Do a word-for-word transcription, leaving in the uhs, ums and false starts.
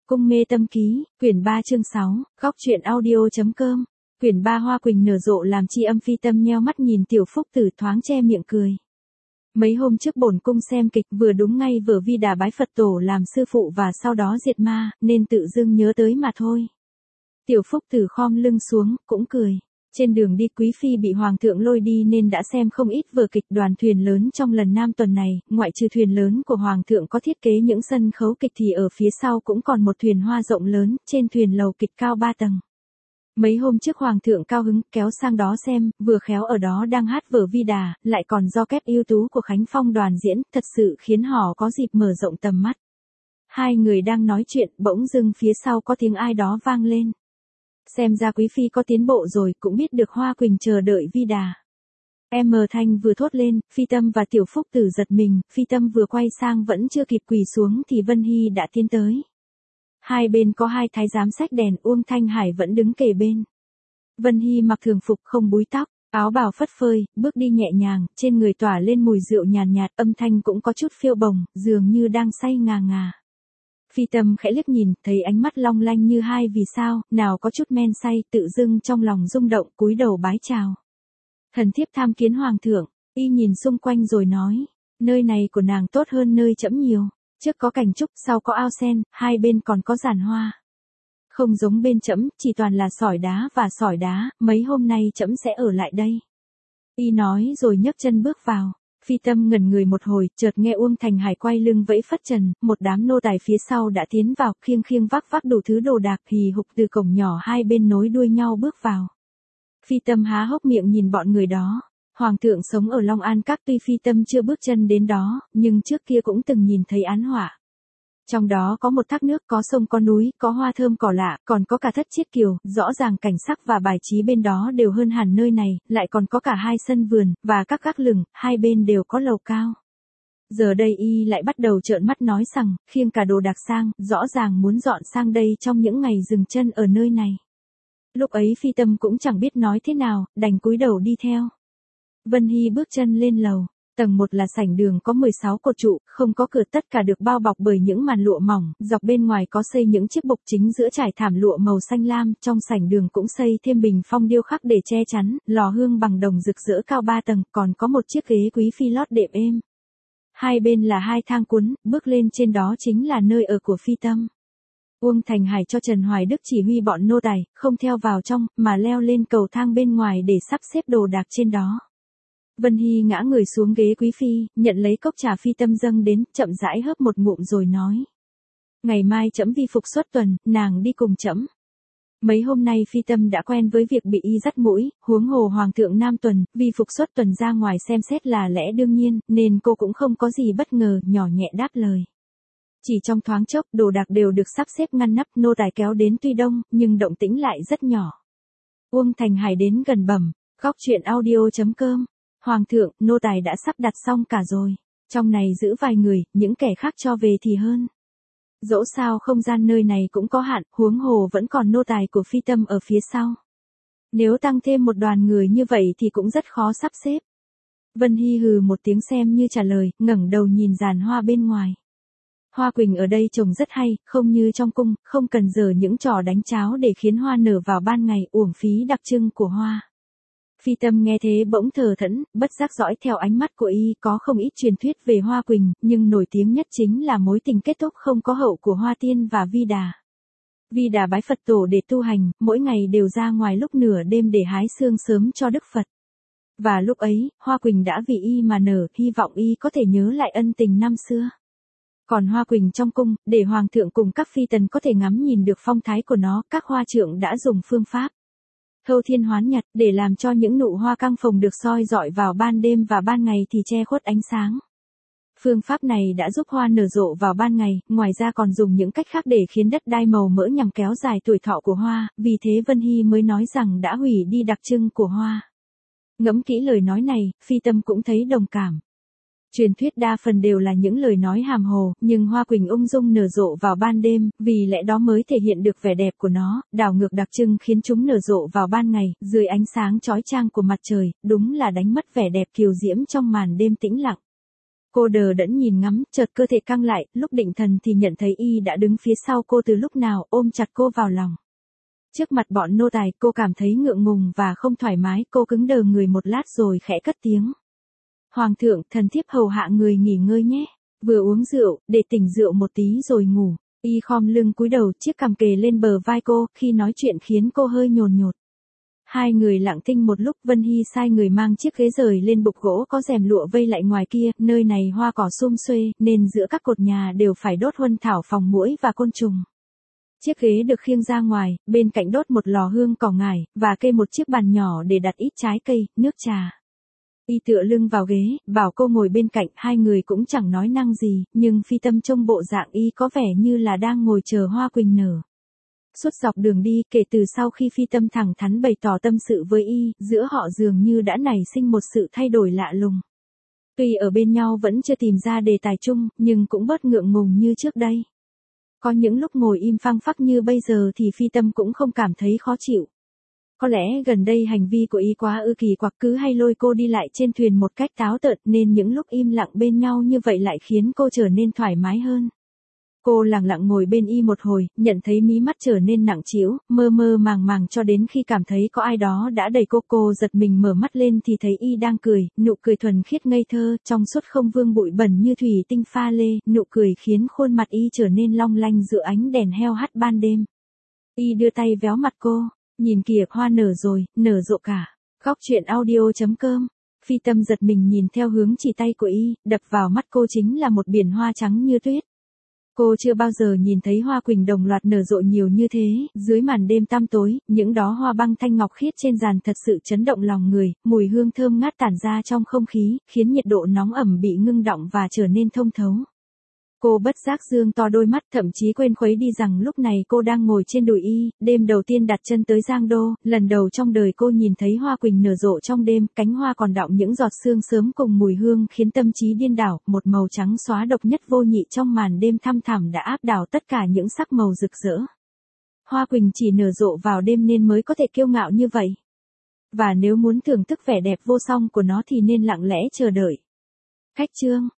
Cung mê tâm ký, quyển ba chương sáu, góc truyện audio.com, quyển ba Hoa Quỳnh nở rộ làm chi âm. Phi Tâm nheo mắt nhìn Tiểu Phúc Tử thoáng che miệng cười. Mấy hôm trước bổn cung xem kịch vừa đúng ngay vừa Vi Đà bái Phật tổ làm sư phụ và sau đó diệt ma, nên tự dưng nhớ tới mà thôi. Tiểu Phúc Tử khom lưng xuống, cũng cười. Trên đường đi Quý Phi bị Hoàng thượng lôi đi nên đã xem không ít vở kịch đoàn thuyền lớn trong lần Nam tuần này, ngoại trừ thuyền lớn của Hoàng thượng có thiết kế những sân khấu kịch thì ở phía sau cũng còn một thuyền hoa rộng lớn, trên thuyền lầu kịch cao ba tầng. Mấy hôm trước Hoàng thượng cao hứng kéo sang đó xem, vừa khéo ở đó đang hát vở Vi Đà, lại còn do kép ưu tú của Khánh Phong đoàn diễn, thật sự khiến họ có dịp mở rộng tầm mắt. Hai người đang nói chuyện, bỗng dưng phía sau có tiếng ai đó vang lên. Xem ra Quý Phi có tiến bộ rồi, cũng biết được Hoa Quỳnh chờ đợi Vi Đà. Em mờ Thanh vừa thốt lên, Phi Tâm và Tiểu Phúc Tử giật mình, Phi Tâm vừa quay sang vẫn chưa kịp quỳ xuống thì Vân Hy đã tiến tới. Hai bên có hai thái giám xách đèn, Uông Thanh Hải vẫn đứng kề bên. Vân Hy mặc thường phục không búi tóc, áo bào phất phơi, bước đi nhẹ nhàng, trên người tỏa lên mùi rượu nhàn nhạt, âm thanh cũng có chút phiêu bồng, dường như đang say ngà ngà. Phi Tâm khẽ liếc nhìn, thấy ánh mắt long lanh như hai vì sao, nào có chút men say, tự dưng trong lòng rung động, cúi đầu bái chào. Thần thiếp tham kiến Hoàng thượng. Y nhìn xung quanh rồi nói, nơi này của nàng tốt hơn nơi trẫm nhiều. Trước có cành trúc, sau có ao sen, hai bên còn có giàn hoa. Không giống bên trẫm, chỉ toàn là sỏi đá và sỏi đá, mấy hôm nay trẫm sẽ ở lại đây. Y nói rồi nhấc chân bước vào. Phi Tâm ngẩn người một hồi, chợt nghe Uông Thành Hải quay lưng vẫy phất trần, một đám nô tài phía sau đã tiến vào, khiêng khiêng vác vác đủ thứ đồ đạc hì hục từ cổng nhỏ hai bên nối đuôi nhau bước vào. Phi Tâm há hốc miệng nhìn bọn người đó. Hoàng thượng sống ở Long An Các, tuy Phi Tâm chưa bước chân đến đó, nhưng trước kia cũng từng nhìn thấy án họa. Trong đó có một thác nước, có sông, có núi, có hoa thơm cỏ lạ, còn có cả thất chiết kiều, rõ ràng cảnh sắc và bài trí bên đó đều hơn hẳn nơi này, lại còn có cả hai sân vườn, và các gác lửng, hai bên đều có lầu cao. Giờ đây y lại bắt đầu trợn mắt nói rằng, khiêng cả đồ đạc sang, rõ ràng muốn dọn sang đây trong những ngày dừng chân ở nơi này. Lúc ấy Phi Tâm cũng chẳng biết nói thế nào, đành cúi đầu đi theo. Vân Hy bước chân lên lầu. Tầng một là sảnh đường có mười sáu cột trụ, không có cửa, tất cả được bao bọc bởi những màn lụa mỏng, dọc bên ngoài có xây những chiếc bục, chính giữa trải thảm lụa màu xanh lam, trong sảnh đường cũng xây thêm bình phong điêu khắc để che chắn, lò hương bằng đồng rực rỡ cao ba tầng, còn có một chiếc ghế Quý Phi lót đệm êm. Hai bên là hai thang cuốn, bước lên trên đó chính là nơi ở của Phi Tâm. Uông Thành Hải cho Trần Hoài Đức chỉ huy bọn nô tài, không theo vào trong, mà leo lên cầu thang bên ngoài để sắp xếp đồ đạc trên đó. Vân Hy ngã người xuống ghế Quý Phi, nhận lấy cốc trà Phi Tâm dâng đến, chậm rãi hớp một ngụm rồi nói. Ngày mai trẫm vi phục xuất tuần, nàng đi cùng trẫm. Mấy hôm nay Phi Tâm đã quen với việc bị y dắt mũi, huống hồ Hoàng thượng Nam tuần, vi phục xuất tuần ra ngoài xem xét là lẽ đương nhiên, nên cô cũng không có gì bất ngờ, nhỏ nhẹ đáp lời. Chỉ trong thoáng chốc, đồ đạc đều được sắp xếp ngăn nắp, nô tài kéo đến tuy đông, nhưng động tĩnh lại rất nhỏ. Uông Thành Hải đến gần bẩm, góc truyện audio.com. Hoàng thượng, nô tài đã sắp đặt xong cả rồi. Trong này giữ vài người, những kẻ khác cho về thì hơn. Dẫu sao không gian nơi này cũng có hạn, huống hồ vẫn còn nô tài của Phi Tâm ở phía sau. Nếu tăng thêm một đoàn người như vậy thì cũng rất khó sắp xếp. Vân Hy hừ một tiếng xem như trả lời, ngẩng đầu nhìn giàn hoa bên ngoài. Hoa Quỳnh ở đây trồng rất hay, không như trong cung, không cần giở những trò đánh cháo để khiến hoa nở vào ban ngày, uổng phí đặc trưng của hoa. Phi Tâm nghe thế bỗng thờ thẫn, bất giác dõi theo ánh mắt của y, có không ít truyền thuyết về Hoa Quỳnh, nhưng nổi tiếng nhất chính là mối tình kết thúc không có hậu của Hoa Tiên và Vi Đà. Vi Đà bái Phật tổ để tu hành, mỗi ngày đều ra ngoài lúc nửa đêm để hái xương sớm cho Đức Phật. Và lúc ấy, Hoa Quỳnh đã vì y mà nở, hy vọng y có thể nhớ lại ân tình năm xưa. Còn Hoa Quỳnh trong cung, để Hoàng thượng cùng các phi tần có thể ngắm nhìn được phong thái của nó, các hoa trượng đã dùng phương pháp thâu thiên hoán nhật, để làm cho những nụ hoa căng phồng được soi rọi vào ban đêm và ban ngày thì che khuất ánh sáng. Phương pháp này đã giúp hoa nở rộ vào ban ngày, ngoài ra còn dùng những cách khác để khiến đất đai màu mỡ nhằm kéo dài tuổi thọ của hoa, vì thế Vân Hy mới nói rằng đã hủy đi đặc trưng của hoa. Ngẫm kỹ lời nói này, Phi Tâm cũng thấy đồng cảm. Truyền thuyết đa phần đều là những lời nói hàm hồ, nhưng Hoa Quỳnh ung dung nở rộ vào ban đêm, vì lẽ đó mới thể hiện được vẻ đẹp của nó, đảo ngược đặc trưng khiến chúng nở rộ vào ban ngày, dưới ánh sáng chói chang của mặt trời, đúng là đánh mất vẻ đẹp kiều diễm trong màn đêm tĩnh lặng. Cô đờ đẫn nhìn ngắm, chợt cơ thể căng lại, lúc định thần thì nhận thấy y đã đứng phía sau cô từ lúc nào, ôm chặt cô vào lòng. Trước mặt bọn nô tài, cô cảm thấy ngượng ngùng và không thoải mái, cô cứng đờ người một lát rồi khẽ cất tiếng. Hoàng thượng, thần thiếp hầu hạ người nghỉ ngơi nhé. Vừa uống rượu, để tỉnh rượu một tí rồi ngủ. Y khom lưng cúi đầu, chiếc cằm kề lên bờ vai cô, khi nói chuyện khiến cô hơi nhồn nhột. Hai người lặng thinh một lúc, Vân Hy sai người mang chiếc ghế rời lên bục gỗ có rèm lụa vây lại ngoài kia, nơi này hoa cỏ sum xuê, nên giữa các cột nhà đều phải đốt huân thảo phòng muỗi và côn trùng. Chiếc ghế được khiêng ra ngoài, bên cạnh đốt một lò hương cỏ ngải, và kê một chiếc bàn nhỏ để đặt ít trái cây, nước trà. Y tựa lưng vào ghế, bảo cô ngồi bên cạnh, hai người cũng chẳng nói năng gì, nhưng Phi Tâm trông bộ dạng y có vẻ như là đang ngồi chờ hoa quỳnh nở. Suốt dọc đường đi, kể từ sau khi Phi Tâm thẳng thắn bày tỏ tâm sự với y, giữa họ dường như đã nảy sinh một sự thay đổi lạ lùng. Tuy ở bên nhau vẫn chưa tìm ra đề tài chung, nhưng cũng bớt ngượng ngùng như trước đây. Có những lúc ngồi im phăng phắc như bây giờ thì Phi Tâm cũng không cảm thấy khó chịu. Có lẽ gần đây hành vi của y quá ư kỳ quặc, cứ hay lôi cô đi lại trên thuyền một cách táo tợn, nên những lúc im lặng bên nhau như vậy lại khiến cô trở nên thoải mái hơn. Cô lặng lặng ngồi bên y một hồi, nhận thấy mí mắt trở nên nặng trĩu, mơ mơ màng màng cho đến khi cảm thấy có ai đó đã đẩy cô. Cô giật mình mở mắt lên thì thấy y đang cười, nụ cười thuần khiết ngây thơ, trong suốt không vương bụi bẩn như thủy tinh pha lê, nụ cười khiến khuôn mặt y trở nên long lanh giữa ánh đèn heo hắt ban đêm. Y đưa tay véo mặt cô, nhìn kìa, hoa nở rồi, nở rộ cả. Góc truyện audio chấm com. Phi Tâm giật mình nhìn theo hướng chỉ tay của y, đập vào mắt cô chính là một biển hoa trắng như tuyết. Cô chưa bao giờ nhìn thấy hoa quỳnh đồng loạt nở rộ nhiều như thế, dưới màn đêm tăm tối, những đóa hoa băng thanh ngọc khiết trên giàn thật sự chấn động lòng người, mùi hương thơm ngát tản ra trong không khí, khiến nhiệt độ nóng ẩm bị ngưng đọng và trở nên thông thấu. Cô bất giác dương to đôi mắt, thậm chí quên khuấy đi rằng lúc này cô đang ngồi trên đùi y, đêm đầu tiên đặt chân tới Giang Đô, lần đầu trong đời cô nhìn thấy hoa quỳnh nở rộ trong đêm, cánh hoa còn đọng những giọt sương sớm cùng mùi hương khiến tâm trí điên đảo, một màu trắng xóa độc nhất vô nhị trong màn đêm thăm thẳm đã áp đảo tất cả những sắc màu rực rỡ. Hoa quỳnh chỉ nở rộ vào đêm nên mới có thể kiêu ngạo như vậy. Và nếu muốn thưởng thức vẻ đẹp vô song của nó thì nên lặng lẽ chờ đợi. Cách chương